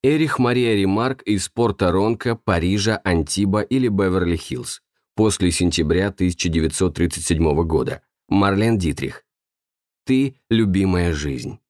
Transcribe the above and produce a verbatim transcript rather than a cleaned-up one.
Эрих Мария Ремарк из Порто-Ронко, Парижа, Антиба или Беверли-Хиллз. После сентября тысяча девятьсот тридцать седьмого года. Марлен Дитрих. Ты – любимая жизнь.